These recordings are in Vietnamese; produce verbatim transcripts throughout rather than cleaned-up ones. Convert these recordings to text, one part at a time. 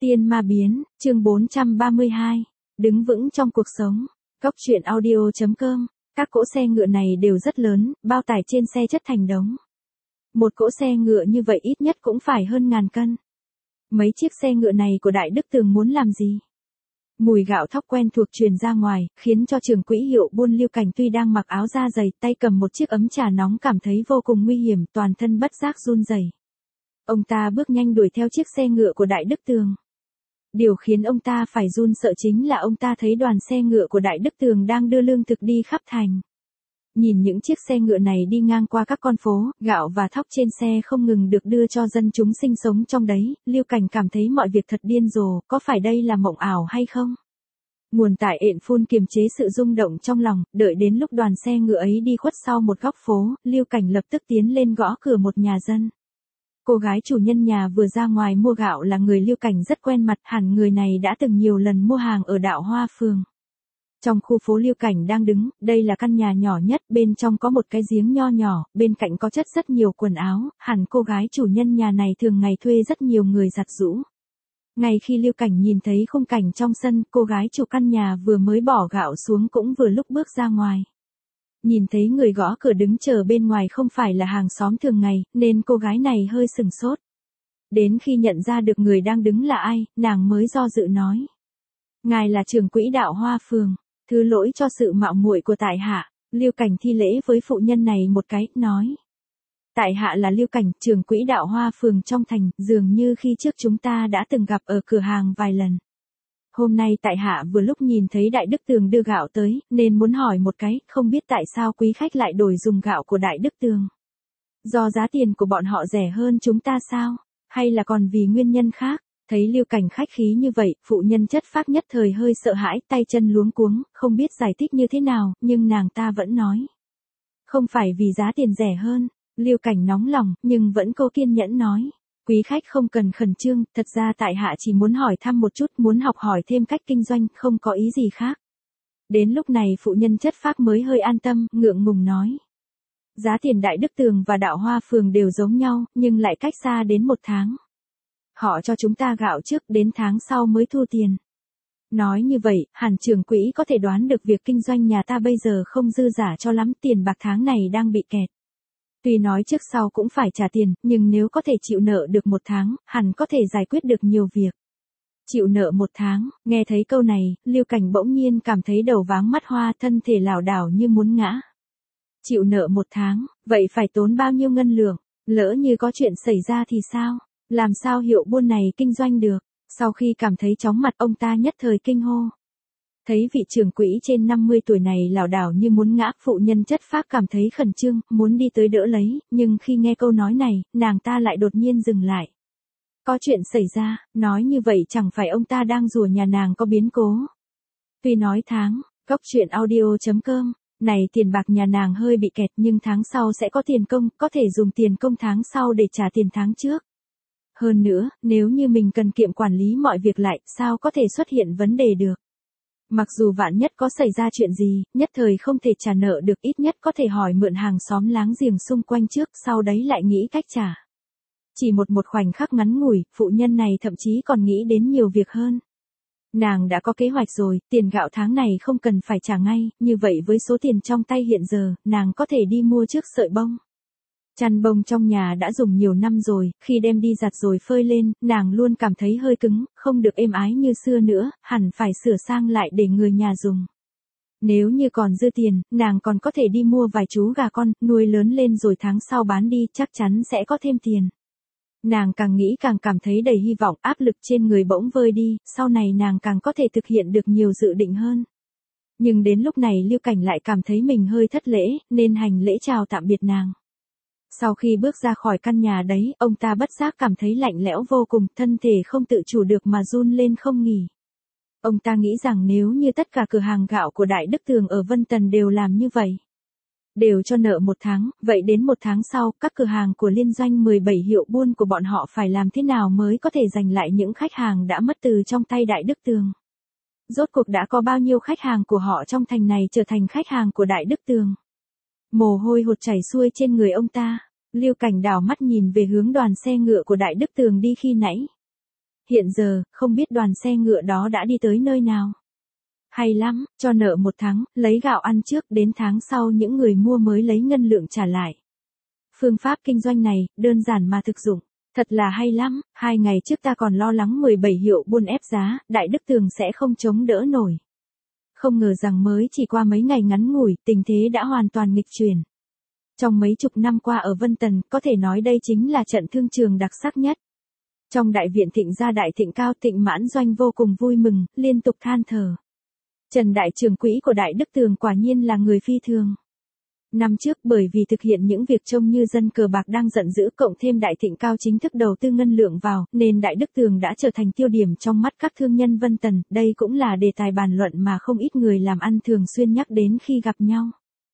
Tiên ma biến, chương bốn trăm ba mươi hai. Đứng vững trong cuộc sống. Cốc truyện audio chấm com. Các cỗ xe ngựa này đều rất lớn, bao tải trên xe chất thành đống. Một cỗ xe ngựa như vậy ít nhất cũng phải hơn ngàn cân. Mấy chiếc xe ngựa này của Đại Đức Tường muốn làm gì? Mùi gạo thóc quen thuộc truyền ra ngoài, khiến cho trưởng quỹ Hiệu Buôn Lưu Cảnh tuy đang mặc áo da dày, tay cầm một chiếc ấm trà nóng cảm thấy vô cùng nguy hiểm, toàn thân bất giác run rẩy. Ông ta bước nhanh đuổi theo chiếc xe ngựa của Đại Đức Tường. Điều khiến ông ta phải run sợ chính là ông ta thấy đoàn xe ngựa của Đại Đức Tường đang đưa lương thực đi khắp thành. Nhìn những chiếc xe ngựa này đi ngang qua các con phố, gạo và thóc trên xe không ngừng được đưa cho dân chúng sinh sống trong đấy, Lưu Cảnh cảm thấy mọi việc thật điên rồ, có phải đây là mộng ảo hay không? Nguồn tải ện phun kiềm chế sự rung động trong lòng, đợi đến lúc đoàn xe ngựa ấy đi khuất sau một góc phố, Lưu Cảnh lập tức tiến lên gõ cửa một nhà dân. Cô gái chủ nhân nhà vừa ra ngoài mua gạo là người Lưu Cảnh rất quen mặt, hẳn người này đã từng nhiều lần mua hàng ở Đạo Hoa Phường. Trong khu phố Lưu Cảnh đang đứng, đây là căn nhà nhỏ nhất, bên trong có một cái giếng nho nhỏ, bên cạnh có chất rất nhiều quần áo, hẳn cô gái chủ nhân nhà này thường ngày thuê rất nhiều người giặt giũ. Ngay khi Lưu Cảnh nhìn thấy khung cảnh trong sân, cô gái chủ căn nhà vừa mới bỏ gạo xuống cũng vừa lúc bước ra ngoài. Nhìn thấy người gõ cửa đứng chờ bên ngoài không phải là hàng xóm thường ngày, nên cô gái này hơi sừng sốt. Đến khi nhận ra được người đang đứng là ai, nàng mới do dự nói. Ngài là trưởng quỹ Đạo Hoa Phường, thứ lỗi cho sự mạo muội của tại hạ. Lưu Cảnh thi lễ với phụ nhân này một cái, nói. Tại hạ là Lưu Cảnh, trưởng quỹ Đạo Hoa Phường trong thành, dường như khi trước chúng ta đã từng gặp ở cửa hàng vài lần. Hôm nay tại hạ vừa lúc nhìn thấy Đại Đức Tường đưa gạo tới, nên muốn hỏi một cái, không biết tại sao quý khách lại đổi dùng gạo của Đại Đức Tường. Do giá tiền của bọn họ rẻ hơn chúng ta sao? Hay là còn vì nguyên nhân khác? Thấy Lưu Cảnh khách khí như vậy, phụ nhân chất phác nhất thời hơi sợ hãi, tay chân luống cuống, không biết giải thích như thế nào, nhưng nàng ta vẫn nói. Không phải vì giá tiền rẻ hơn. Lưu Cảnh nóng lòng, nhưng vẫn cố kiên nhẫn nói. Quý khách không cần khẩn trương, thật ra tại hạ chỉ muốn hỏi thăm một chút, muốn học hỏi thêm cách kinh doanh, không có ý gì khác. Đến lúc này phụ nhân chất phác mới hơi an tâm, ngượng ngùng nói. Giá tiền Đại Đức Tường và Đạo Hoa Phường đều giống nhau, nhưng lại cách xa đến một tháng. Họ cho chúng ta gạo trước, đến tháng sau mới thu tiền. Nói như vậy, hẳn trưởng quỹ có thể đoán được việc kinh doanh nhà ta bây giờ không dư giả cho lắm, tiền bạc tháng này đang bị kẹt. Tuy nói trước sau cũng phải trả tiền, nhưng nếu có thể chịu nợ được một tháng, hẳn có thể giải quyết được nhiều việc. Chịu nợ một tháng, nghe thấy câu này, Lưu Cảnh bỗng nhiên cảm thấy đầu váng mắt hoa, thân thể lảo đảo như muốn ngã. Chịu nợ một tháng, vậy phải tốn bao nhiêu ngân lượng, lỡ như có chuyện xảy ra thì sao? Làm sao Hiệu Buôn này kinh doanh được? Sau khi cảm thấy chóng mặt, ông ta nhất thời kinh hô. Thấy vị trưởng quỹ trên năm mươi tuổi này lảo đảo như muốn ngã, phụ nhân chất phác cảm thấy khẩn trương, muốn đi tới đỡ lấy, nhưng khi nghe câu nói này, nàng ta lại đột nhiên dừng lại. Có chuyện xảy ra, nói như vậy chẳng phải ông ta đang rủa nhà nàng có biến cố. Tuy nói tháng, cốc truyện audio chấm com, này tiền bạc nhà nàng hơi bị kẹt nhưng tháng sau sẽ có tiền công, có thể dùng tiền công tháng sau để trả tiền tháng trước. Hơn nữa, nếu như mình cần kiệm quản lý mọi việc lại, sao có thể xuất hiện vấn đề được. Mặc dù vạn nhất có xảy ra chuyện gì, nhất thời không thể trả nợ được, ít nhất có thể hỏi mượn hàng xóm láng giềng xung quanh trước, sau đấy lại nghĩ cách trả. Chỉ một một khoảnh khắc ngắn ngủi, phụ nhân này thậm chí còn nghĩ đến nhiều việc hơn. Nàng đã có kế hoạch rồi, tiền gạo tháng này không cần phải trả ngay, như vậy với số tiền trong tay hiện giờ, nàng có thể đi mua trước sợi bông. Chăn bông trong nhà đã dùng nhiều năm rồi, khi đem đi giặt rồi phơi lên, nàng luôn cảm thấy hơi cứng, không được êm ái như xưa nữa, hẳn phải sửa sang lại để người nhà dùng. Nếu như còn dư tiền, nàng còn có thể đi mua vài chú gà con, nuôi lớn lên rồi tháng sau bán đi, chắc chắn sẽ có thêm tiền. Nàng càng nghĩ càng cảm thấy đầy hy vọng, áp lực trên người bỗng vơi đi, sau này nàng càng có thể thực hiện được nhiều dự định hơn. Nhưng đến lúc này Lưu Cảnh lại cảm thấy mình hơi thất lễ, nên hành lễ chào tạm biệt nàng. Sau khi bước ra khỏi căn nhà đấy, ông ta bất giác cảm thấy lạnh lẽo vô cùng, thân thể không tự chủ được mà run lên không nghỉ. Ông ta nghĩ rằng nếu như tất cả cửa hàng gạo của Đại Đức Tường ở Vân Tần đều làm như vậy, đều cho nợ một tháng, vậy đến một tháng sau, các cửa hàng của liên doanh mười bảy hiệu buôn của bọn họ phải làm thế nào mới có thể giành lại những khách hàng đã mất từ trong tay Đại Đức Tường? Rốt cuộc đã có bao nhiêu khách hàng của họ trong thành này trở thành khách hàng của Đại Đức Tường? Mồ hôi hột chảy xuôi trên người ông ta, Lưu Cảnh đảo mắt nhìn về hướng đoàn xe ngựa của Đại Đức Tường đi khi nãy. Hiện giờ, không biết đoàn xe ngựa đó đã đi tới nơi nào. Hay lắm, cho nợ một tháng, lấy gạo ăn trước, đến tháng sau những người mua mới lấy ngân lượng trả lại. Phương pháp kinh doanh này, đơn giản mà thực dụng. Thật là hay lắm, hai ngày trước ta còn lo lắng mười bảy hiệu buôn ép giá, Đại Đức Tường sẽ không chống đỡ nổi. Không ngờ rằng mới chỉ qua mấy ngày ngắn ngủi, tình thế đã hoàn toàn nghịch chuyển. Trong mấy chục năm qua ở Vân Tần, có thể nói đây chính là trận thương trường đặc sắc nhất. Trong đại viện Thịnh gia Đại Thịnh Cao, Thịnh Mãn Doanh vô cùng vui mừng, liên tục than thở. Trần đại trưởng quỹ của Đại Đức Tường quả nhiên là người phi thường. Năm trước bởi vì thực hiện những việc trông như dân cờ bạc đang giận dữ, cộng thêm Đại Thịnh Cao chính thức đầu tư ngân lượng vào, nên Đại Đức Tường đã trở thành tiêu điểm trong mắt các thương nhân Vân Tần, đây cũng là đề tài bàn luận mà không ít người làm ăn thường xuyên nhắc đến khi gặp nhau.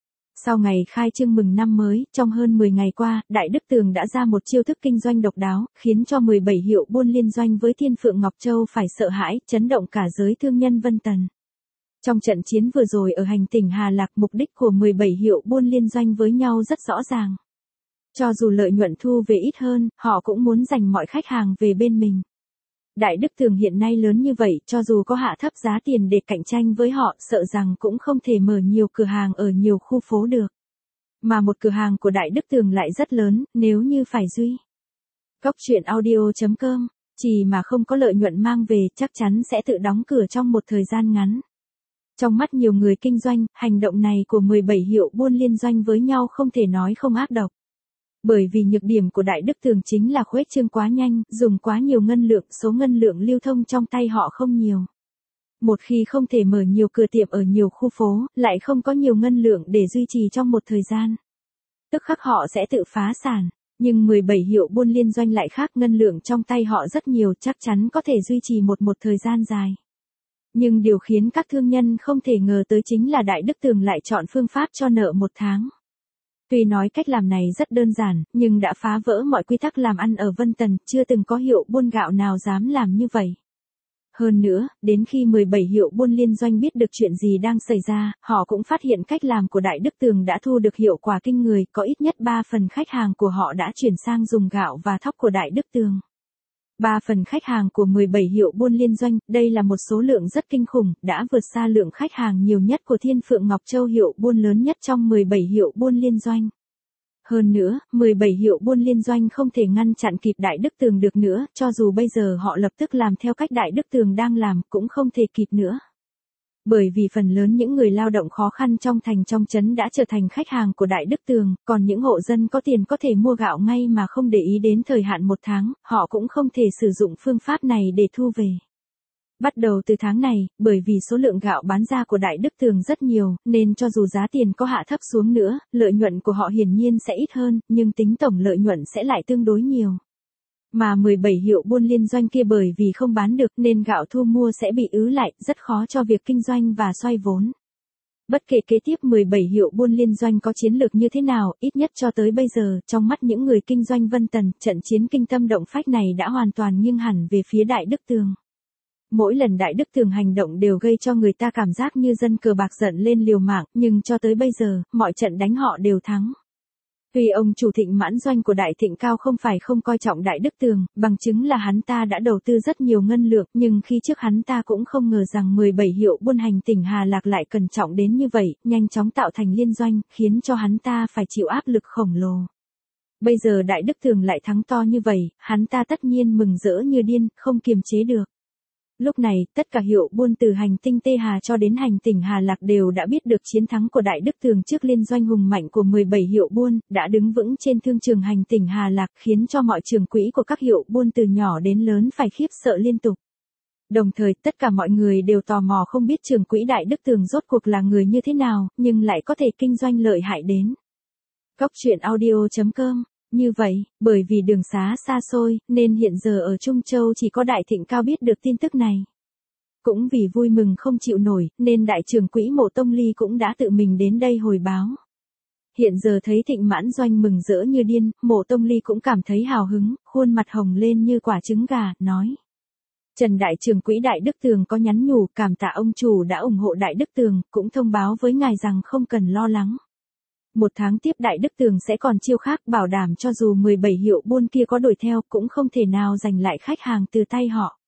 Sau ngày khai trương mừng năm mới, trong hơn mười ngày qua, Đại Đức Tường đã ra một chiêu thức kinh doanh độc đáo, khiến cho mười bảy hiệu buôn liên doanh với Thiên Phượng Ngọc Châu phải sợ hãi, chấn động cả giới thương nhân Vân Tần. Trong trận chiến vừa rồi ở hành tỉnh Hà Lạc, mục đích của mười bảy hiệu buôn liên doanh với nhau rất rõ ràng. Cho dù lợi nhuận thu về ít hơn, họ cũng muốn giành mọi khách hàng về bên mình. Đại Đức Tường hiện nay lớn như vậy, cho dù có hạ thấp giá tiền để cạnh tranh với họ, sợ rằng cũng không thể mở nhiều cửa hàng ở nhiều khu phố được. Mà một cửa hàng của Đại Đức Tường lại rất lớn, nếu như phải duy. Cóc truyện audio chấm com, chỉ mà không có lợi nhuận mang về, chắc chắn sẽ tự đóng cửa trong một thời gian ngắn. Trong mắt nhiều người kinh doanh, hành động này của mười bảy hiệu buôn liên doanh với nhau không thể nói không ác độc. Bởi vì nhược điểm của Đại Đức Tường chính là khuếch trương quá nhanh, dùng quá nhiều ngân lượng, số ngân lượng lưu thông trong tay họ không nhiều. Một khi không thể mở nhiều cửa tiệm ở nhiều khu phố, lại không có nhiều ngân lượng để duy trì trong một thời gian, tức khắc họ sẽ tự phá sản. Nhưng mười bảy hiệu buôn liên doanh lại khác, ngân lượng trong tay họ rất nhiều, chắc chắn có thể duy trì một một thời gian dài. Nhưng điều khiến các thương nhân không thể ngờ tới chính là Đại Đức Tường lại chọn phương pháp cho nợ một tháng. Tuy nói cách làm này rất đơn giản, nhưng đã phá vỡ mọi quy tắc làm ăn ở Vân Tần, chưa từng có hiệu buôn gạo nào dám làm như vậy. Hơn nữa, đến khi mười bảy hiệu buôn liên doanh biết được chuyện gì đang xảy ra, họ cũng phát hiện cách làm của Đại Đức Tường đã thu được hiệu quả kinh người, có ít nhất ba phần khách hàng của họ đã chuyển sang dùng gạo và thóc của Đại Đức Tường. ba phần khách hàng của mười bảy hiệu buôn liên doanh, đây là một số lượng rất kinh khủng, đã vượt xa lượng khách hàng nhiều nhất của Thiên Phượng Ngọc Châu, hiệu buôn lớn nhất trong mười bảy hiệu buôn liên doanh. Hơn nữa, mười bảy hiệu buôn liên doanh không thể ngăn chặn kịp Đại Đức Tường được nữa, cho dù bây giờ họ lập tức làm theo cách Đại Đức Tường đang làm, cũng không thể kịp nữa. Bởi vì phần lớn những người lao động khó khăn trong thành trong trấn đã trở thành khách hàng của Đại Đức Tường, còn những hộ dân có tiền có thể mua gạo ngay mà không để ý đến thời hạn một tháng, họ cũng không thể sử dụng phương pháp này để thu về. Bắt đầu từ tháng này, bởi vì số lượng gạo bán ra của Đại Đức Tường rất nhiều, nên cho dù giá tiền có hạ thấp xuống nữa, lợi nhuận của họ hiển nhiên sẽ ít hơn, nhưng tính tổng lợi nhuận sẽ lại tương đối nhiều. Mà mười bảy hiệu buôn liên doanh kia bởi vì không bán được nên gạo thu mua sẽ bị ứ lại, rất khó cho việc kinh doanh và xoay vốn. Bất kể kế tiếp mười bảy hiệu buôn liên doanh có chiến lược như thế nào, ít nhất cho tới bây giờ, trong mắt những người kinh doanh Vân Tần, trận chiến kinh tâm động phách này đã hoàn toàn nghiêng hẳn về phía Đại Đức Tường. Mỗi lần Đại Đức Tường hành động đều gây cho người ta cảm giác như dân cờ bạc giận lên liều mạng, nhưng cho tới bây giờ, mọi trận đánh họ đều thắng. Tuy ông chủ Thịnh Mãn Doanh của Đại Thịnh Cao không phải không coi trọng Đại Đức Tường, bằng chứng là hắn ta đã đầu tư rất nhiều ngân lượng, nhưng khi trước hắn ta cũng không ngờ rằng mười bảy hiệu buôn hành tỉnh Hà Lạc lại cẩn trọng đến như vậy, nhanh chóng tạo thành liên doanh, khiến cho hắn ta phải chịu áp lực khổng lồ. Bây giờ Đại Đức Tường lại thắng to như vậy, hắn ta tất nhiên mừng rỡ như điên, không kiềm chế được. Lúc này, tất cả hiệu buôn từ hành tinh Tê Hà cho đến hành tỉnh Hà Lạc đều đã biết được chiến thắng của Đại Đức Tường trước liên doanh hùng mạnh của mười bảy hiệu buôn, đã đứng vững trên thương trường hành tỉnh Hà Lạc, khiến cho mọi trưởng quỹ của các hiệu buôn từ nhỏ đến lớn phải khiếp sợ liên tục. Đồng thời, tất cả mọi người đều tò mò không biết trưởng quỹ Đại Đức Tường rốt cuộc là người như thế nào, nhưng lại có thể kinh doanh lợi hại đến. Cóc truyện audio chấm com. Như vậy, bởi vì đường xá xa xôi, nên hiện giờ ở Trung Châu chỉ có Đại Thịnh Cao biết được tin tức này. Cũng vì vui mừng không chịu nổi, nên đại trưởng quỹ Mộ Tông Ly cũng đã tự mình đến đây hồi báo. Hiện giờ thấy Thịnh Mãn Doanh mừng rỡ như điên, Mộ Tông Ly cũng cảm thấy hào hứng, khuôn mặt hồng lên như quả trứng gà, nói. Trần đại trưởng quỹ Đại Đức Tường có nhắn nhủ cảm tạ ông chủ đã ủng hộ Đại Đức Tường, cũng thông báo với ngài rằng không cần lo lắng. Một tháng tiếp Đại Đức Tường sẽ còn chiêu khác, bảo đảm cho dù mười bảy hiệu buôn kia có đuổi theo cũng không thể nào giành lại khách hàng từ tay họ.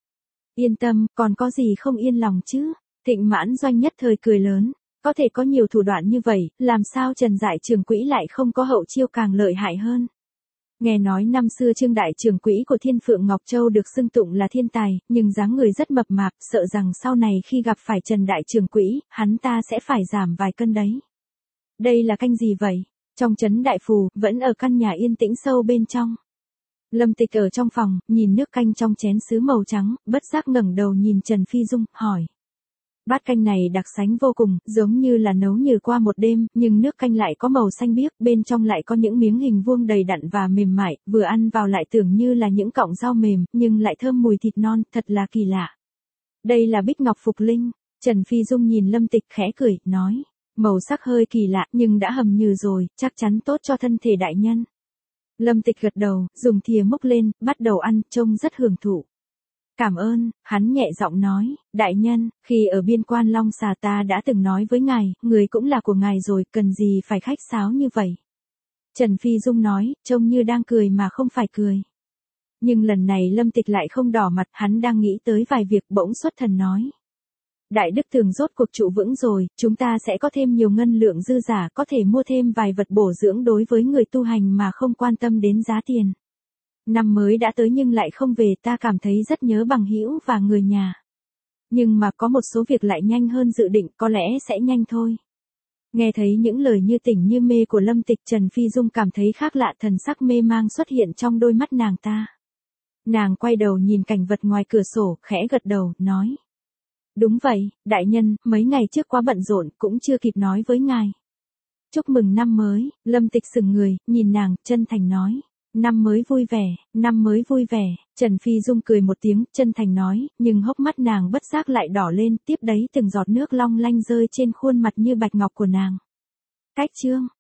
Yên tâm, còn có gì không yên lòng chứ? Thịnh Mãn Doanh nhất thời cười lớn. Có thể có nhiều thủ đoạn như vậy, làm sao Trần Đại Trưởng quỹ lại không có hậu chiêu càng lợi hại hơn? Nghe nói năm xưa Trương Đại Trưởng quỹ của Thiên Phượng Ngọc Châu được xưng tụng là thiên tài, nhưng dáng người rất mập mạp, sợ rằng sau này khi gặp phải Trần Đại Trưởng quỹ, hắn ta sẽ phải giảm vài cân đấy. Đây là canh gì vậy? Trong trấn Đại Phù, vẫn ở căn nhà yên tĩnh sâu bên trong. Lâm Tịch ở trong phòng, nhìn nước canh trong chén sứ màu trắng, bất giác ngẩng đầu nhìn Trần Phi Dung, hỏi. Bát canh này đặc sánh vô cùng, giống như là nấu như qua một đêm, nhưng nước canh lại có màu xanh biếc, bên trong lại có những miếng hình vuông đầy đặn và mềm mại, vừa ăn vào lại tưởng như là những cọng rau mềm, nhưng lại thơm mùi thịt non, thật là kỳ lạ. Đây là bích ngọc phục linh. Trần Phi Dung nhìn Lâm Tịch khẽ cười, nói. Màu sắc hơi kỳ lạ, nhưng đã hầm nhừ rồi, chắc chắn tốt cho thân thể đại nhân. Lâm Tịch gật đầu, dùng thìa múc lên, bắt đầu ăn, trông rất hưởng thụ. Cảm ơn, hắn nhẹ giọng nói, đại nhân, khi ở biên quan Long Xà ta đã từng nói với ngài, người cũng là của ngài rồi, cần gì phải khách sáo như vậy. Trần Phi Dung nói, trông như đang cười mà không phải cười. Nhưng lần này Lâm Tịch lại không đỏ mặt, hắn đang nghĩ tới vài việc bỗng xuất thần nói. Đại đức thường rốt cuộc trụ vững rồi, chúng ta sẽ có thêm nhiều ngân lượng dư giả, có thể mua thêm vài vật bổ dưỡng đối với người tu hành mà không quan tâm đến giá tiền. Năm mới đã tới nhưng lại không về, ta cảm thấy rất nhớ bằng hữu và người nhà. Nhưng mà có một số việc lại nhanh hơn dự định, có lẽ sẽ nhanh thôi. Nghe thấy những lời như tỉnh như mê của Lâm Tịch, Trần Phi Dung cảm thấy khác lạ, thần sắc mê mang xuất hiện trong đôi mắt nàng ta. Nàng quay đầu nhìn cảnh vật ngoài cửa sổ, khẽ gật đầu, nói. Đúng vậy, đại nhân, mấy ngày trước quá bận rộn, cũng chưa kịp nói với ngài. Chúc mừng năm mới. Lâm Tịch sững người, nhìn nàng, chân thành nói. Năm mới vui vẻ, năm mới vui vẻ. Trần Phi Dung cười một tiếng, chân thành nói, nhưng hốc mắt nàng bất giác lại đỏ lên, tiếp đấy từng giọt nước long lanh rơi trên khuôn mặt như bạch ngọc của nàng. Cách chương.